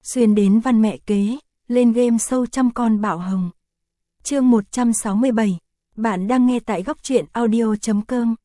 xuyên đến văn mẹ kế, lên game show trăm con bạo hồng. Chương 167, bạn đang nghe tại góc truyện audio.com.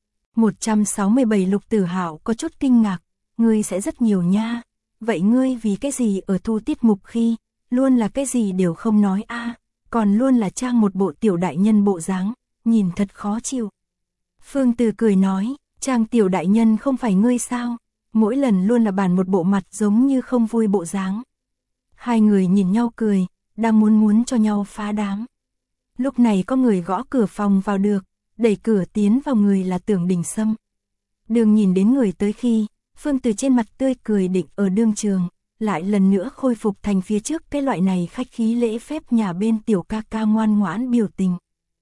167 Lục Tử Hạo có chút kinh ngạc, ngươi sẽ rất nhiều nha. Vậy ngươi vì cái gì ở thu tiết mục khi, luôn là cái gì đều không nói a, còn luôn là trang một bộ tiểu đại nhân bộ dáng, nhìn thật khó chịu. Phương Từ cười nói, trang tiểu đại nhân không phải ngươi sao, mỗi lần luôn là bản một bộ mặt giống như không vui bộ dáng. Hai người nhìn nhau cười, đang muốn cho nhau phá đám. Lúc này có người gõ cửa phòng vào được, đẩy cửa tiến vào người là Tưởng Đình Sâm. Đường nhìn đến người tới khi, Phương Từ trên mặt tươi cười định ở đương trường, lại lần nữa khôi phục thành phía trước cái loại này khách khí lễ phép nhà bên tiểu ca ca ngoan ngoãn biểu tình.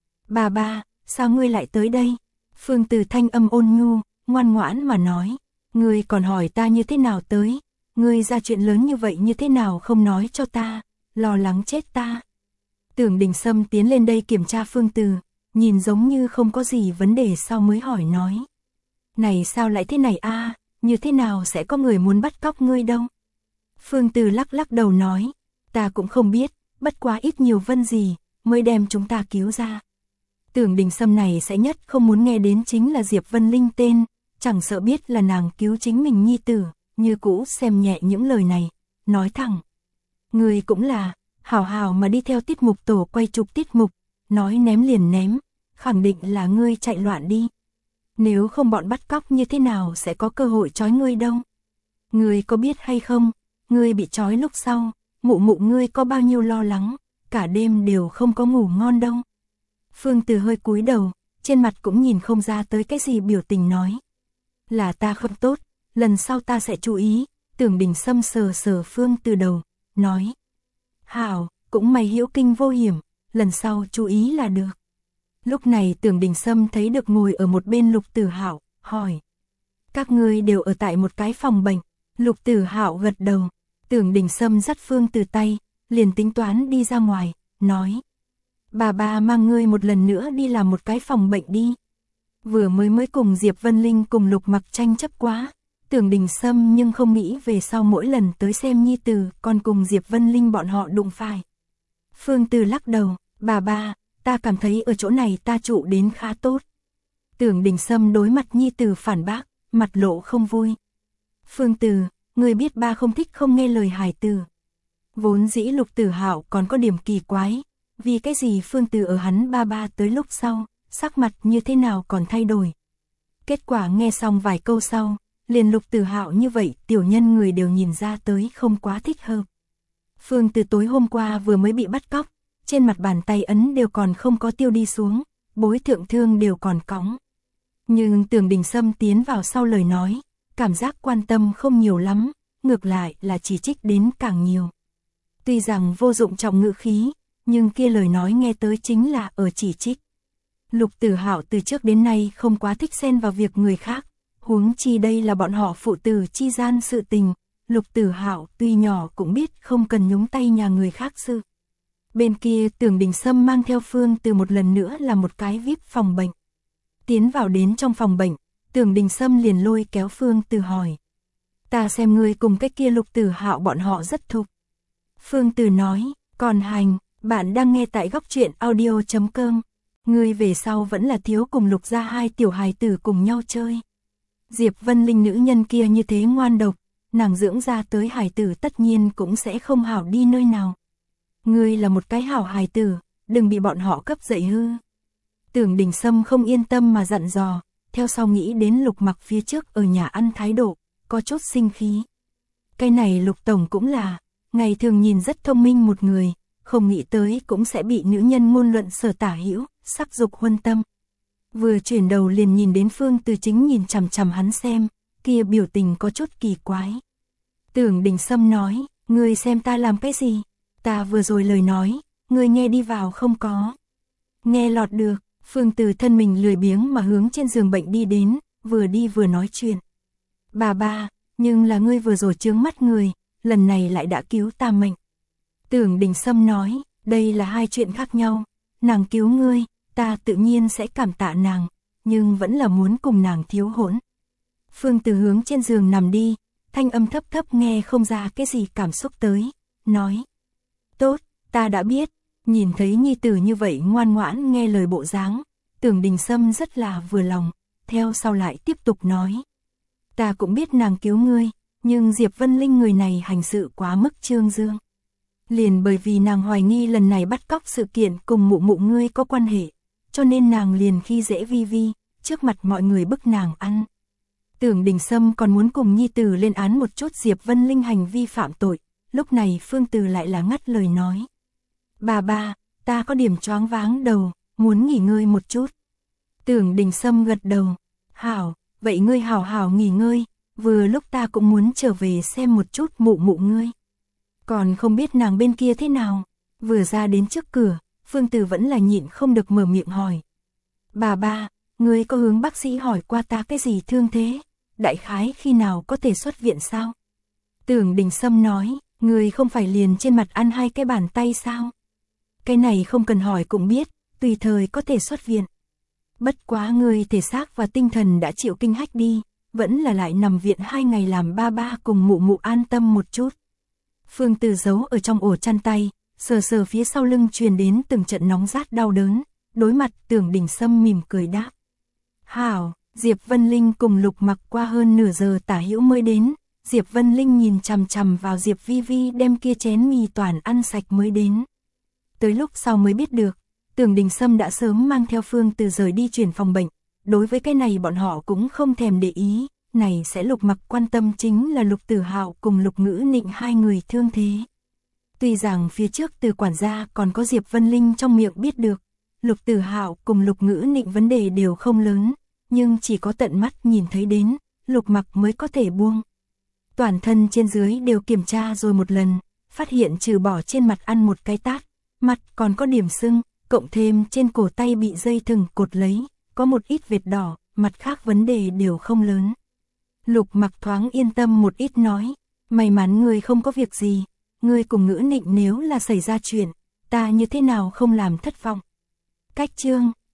Ba, sao ngươi lại tới đây? Phương Từ thanh âm ôn nhu, ngoan ngoãn mà nói, ngươi còn hỏi ta như thế nào tới, ngươi ra chuyện lớn như vậy như thế nào không nói cho ta, lo lắng chết ta. Tưởng Đình Sâm tiến lên đây kiểm tra Phương Từ, nhìn giống như không có gì vấn đề sau mới hỏi nói. Này sao lại thế này a, như thế nào sẽ có người muốn bắt cóc ngươi đâu? Phương Từ lắc đầu nói, ta cũng không biết, bất quá ít nhiều vân gì, mới đem chúng ta cứu ra. Tưởng Đình Sâm này sẽ nhất không muốn nghe đến chính là Diệp Vân Linh tên, chẳng sợ biết là nàng cứu chính mình nhi tử, như cũ xem nhẹ những lời này, nói thẳng. Ngươi cũng là, hảo mà đi theo tiết mục tổ quay chụp tiết mục, nói ném liền ném, khẳng định là ngươi chạy loạn đi. Nếu không bọn bắt cóc như thế nào sẽ có cơ hội trói ngươi đâu. Ngươi có biết hay không, ngươi bị trói lúc sau, mụ ngươi có bao nhiêu lo lắng, cả đêm đều không có ngủ ngon đâu. Phương Từ hơi cúi đầu, trên mặt cũng nhìn không ra tới cái gì biểu tình nói. Là ta không tốt, lần sau ta sẽ chú ý. Tưởng Đình Sâm sờ Phương Từ đầu, nói. Hảo, cũng may hữu kinh vô hiểm, lần sau chú ý là được. Lúc này Tưởng Đình Sâm thấy được ngồi ở một bên Lục Tử Hạo, hỏi. Các ngươi đều ở tại một cái phòng bệnh. Lục Tử Hạo gật đầu. Tưởng Đình Sâm dắt Phương Từ tay, liền tính toán đi ra ngoài, nói. Bà mang ngươi một lần nữa đi làm một cái phòng bệnh đi. Vừa mới cùng Diệp Vân Linh cùng Lục Mặc tranh chấp quá. Tưởng Đình Sâm nhưng không nghĩ về sau mỗi lần tới xem nhi tử còn cùng Diệp Vân Linh bọn họ đụng phải. Phương Từ lắc đầu, bà, ta cảm thấy ở chỗ này ta trụ đến khá tốt. Tưởng Đình Sâm đối mặt nhi tử phản bác, mặt lộ không vui. Phương Từ, người biết ba không thích không nghe lời hài tử. Vốn dĩ Lục Tử Hạo còn có điểm kỳ quái, vì cái gì Phương Từ ở hắn ba tới lúc sau, sắc mặt như thế nào còn thay đổi. Kết quả nghe xong vài câu sau, liền Lục Tử Hạo như vậy tiểu nhân người đều nhìn ra tới không quá thích hợp. Phương Từ tối hôm qua vừa mới bị bắt cóc, trên mặt bàn tay ấn đều còn không có tiêu đi xuống, bối thượng thương đều còn cõng. Nhưng Tưởng Đình Sâm tiến vào sau lời nói, cảm giác quan tâm không nhiều lắm, ngược lại là chỉ trích đến càng nhiều. Tuy rằng vô dụng trọng ngữ khí, nhưng kia lời nói nghe tới chính là ở chỉ trích. Lục Tử Hạo từ trước đến nay không quá thích xen vào việc người khác, huống chi đây là bọn họ phụ tử chi gian sự tình, Lục Tử Hạo tuy nhỏ cũng biết không cần nhúng tay nhà người khác sự. Bên kia Tưởng Đình Sâm mang theo Phương Từ một lần nữa là một cái VIP phòng bệnh. Tiến vào đến trong phòng bệnh, Tưởng Đình Sâm liền lôi kéo Phương Từ hỏi. Ta xem ngươi cùng cái kia Lục Tử Hạo bọn họ rất thục. Phương Từ nói, còn hành, bạn đang nghe tại góc truyện audio.com. Ngươi về sau vẫn là thiếu cùng Lục gia hai tiểu hài tử cùng nhau chơi. Diệp Vân Linh nữ nhân kia như thế ngoan độc, nàng dưỡng ra tới hài tử tất nhiên cũng sẽ không hảo đi nơi nào. Ngươi là một cái hảo hài tử, đừng bị bọn họ cấp dậy hư. Tưởng Đình Sâm không yên tâm mà dặn dò, theo sau nghĩ đến Lục Mặc phía trước ở nhà ăn thái độ, có chút sinh khí. Cái này Lục Tổng cũng là, ngày thường nhìn rất thông minh một người, không nghĩ tới cũng sẽ bị nữ nhân ngôn luận sở tả hữu, sắc dục huân tâm. Vừa chuyển đầu liền nhìn đến Phương Từ chính nhìn chằm hắn xem, kia biểu tình có chút kỳ quái. Tưởng Đình Sâm nói, ngươi xem ta làm cái gì? Ta vừa rồi lời nói, ngươi nghe đi vào không có? Nghe lọt được. Phương Từ thân mình lười biếng mà hướng trên giường bệnh đi đến, vừa đi vừa nói chuyện. Bà, nhưng là ngươi vừa rồi chướng mắt người, lần này lại đã cứu ta mệnh. Tưởng Đình Sâm nói, đây là hai chuyện khác nhau, nàng cứu ngươi, ta tự nhiên sẽ cảm tạ nàng, nhưng vẫn là muốn cùng nàng thiếu hỗn. Phương Từ hướng trên giường nằm đi, thanh âm thấp nghe không ra cái gì cảm xúc tới, nói. Tốt, ta đã biết. Nhìn thấy nhi tử như vậy ngoan ngoãn nghe lời bộ dáng, Tưởng Đình Sâm rất là vừa lòng, theo sau lại tiếp tục nói. Ta cũng biết nàng cứu ngươi, nhưng Diệp Vân Linh người này hành sự quá mức trương dương. Liền bởi vì nàng hoài nghi lần này bắt cóc sự kiện cùng mụ mụ ngươi có quan hệ, cho nên nàng liền khi dễ Vi Vi, trước mặt mọi người bức nàng ăn. Tưởng Đình Sâm còn muốn cùng nhi tử lên án một chút Diệp Vân Linh hành vi phạm tội, lúc này Phương Từ lại là ngắt lời nói. Bà, ta có điểm choáng váng đầu, muốn nghỉ ngơi một chút. Tưởng Đình Sâm gật đầu. Hảo, vậy ngươi hảo hảo nghỉ ngơi, vừa lúc ta cũng muốn trở về xem một chút mụ mụ ngươi. Còn không biết nàng bên kia thế nào. Vừa ra đến trước cửa, Phương Từ vẫn là nhịn không được mở miệng hỏi. Bà, ngươi có hướng bác sĩ hỏi qua ta cái gì thương thế? Đại khái khi nào có thể xuất viện sao? Tưởng Đình Sâm nói, ngươi không phải liền trên mặt ăn 2 cái bàn tay sao? Cái này không cần hỏi cũng biết, tùy thời có thể xuất viện. Bất quá ngươi thể xác và tinh thần đã chịu kinh hách đi, vẫn là lại nằm viện 2 ngày làm ba cùng mụ mụ an tâm một chút. Phương Từ giấu ở trong ổ chăn tay, sờ phía sau lưng truyền đến từng trận nóng rát đau đớn, đối mặt Tưởng Đình Sâm mỉm cười đáp. Hảo, Diệp Vân Linh cùng Lục Mặc qua hơn nửa giờ tả hữu mới đến, Diệp Vân Linh nhìn chằm chằm vào Diệp Vi Vi đem kia chén mì toàn ăn sạch mới đến. Tới lúc sau mới biết được, Tưởng Đình Sâm đã sớm mang theo Phương Từ rời đi chuyển phòng bệnh, đối với cái này bọn họ cũng không thèm để ý, này sẽ Lục Mặc quan tâm chính là Lục Tử Hạo cùng Lục Ngữ Nịnh 2 người thương thế. Tuy rằng phía trước từ quản gia còn có Diệp Vân Linh trong miệng biết được, Lục Tử Hạo cùng Lục Ngữ Nịnh vấn đề đều không lớn, nhưng chỉ có tận mắt nhìn thấy đến, Lục Mặc mới có thể buông. Toàn thân trên dưới đều kiểm tra rồi một lần, phát hiện trừ bỏ trên mặt ăn một cái tát, mặt còn có điểm sưng, cộng thêm trên cổ tay bị dây thừng cột lấy, có một ít vệt đỏ, mặt khác vấn đề đều không lớn. Lục Mặc thoáng yên tâm một ít nói, may mắn ngươi không có việc gì, ngươi cùng Ngữ Nịnh nếu là xảy ra chuyện, ta như thế nào không làm thất vọng. Cách chương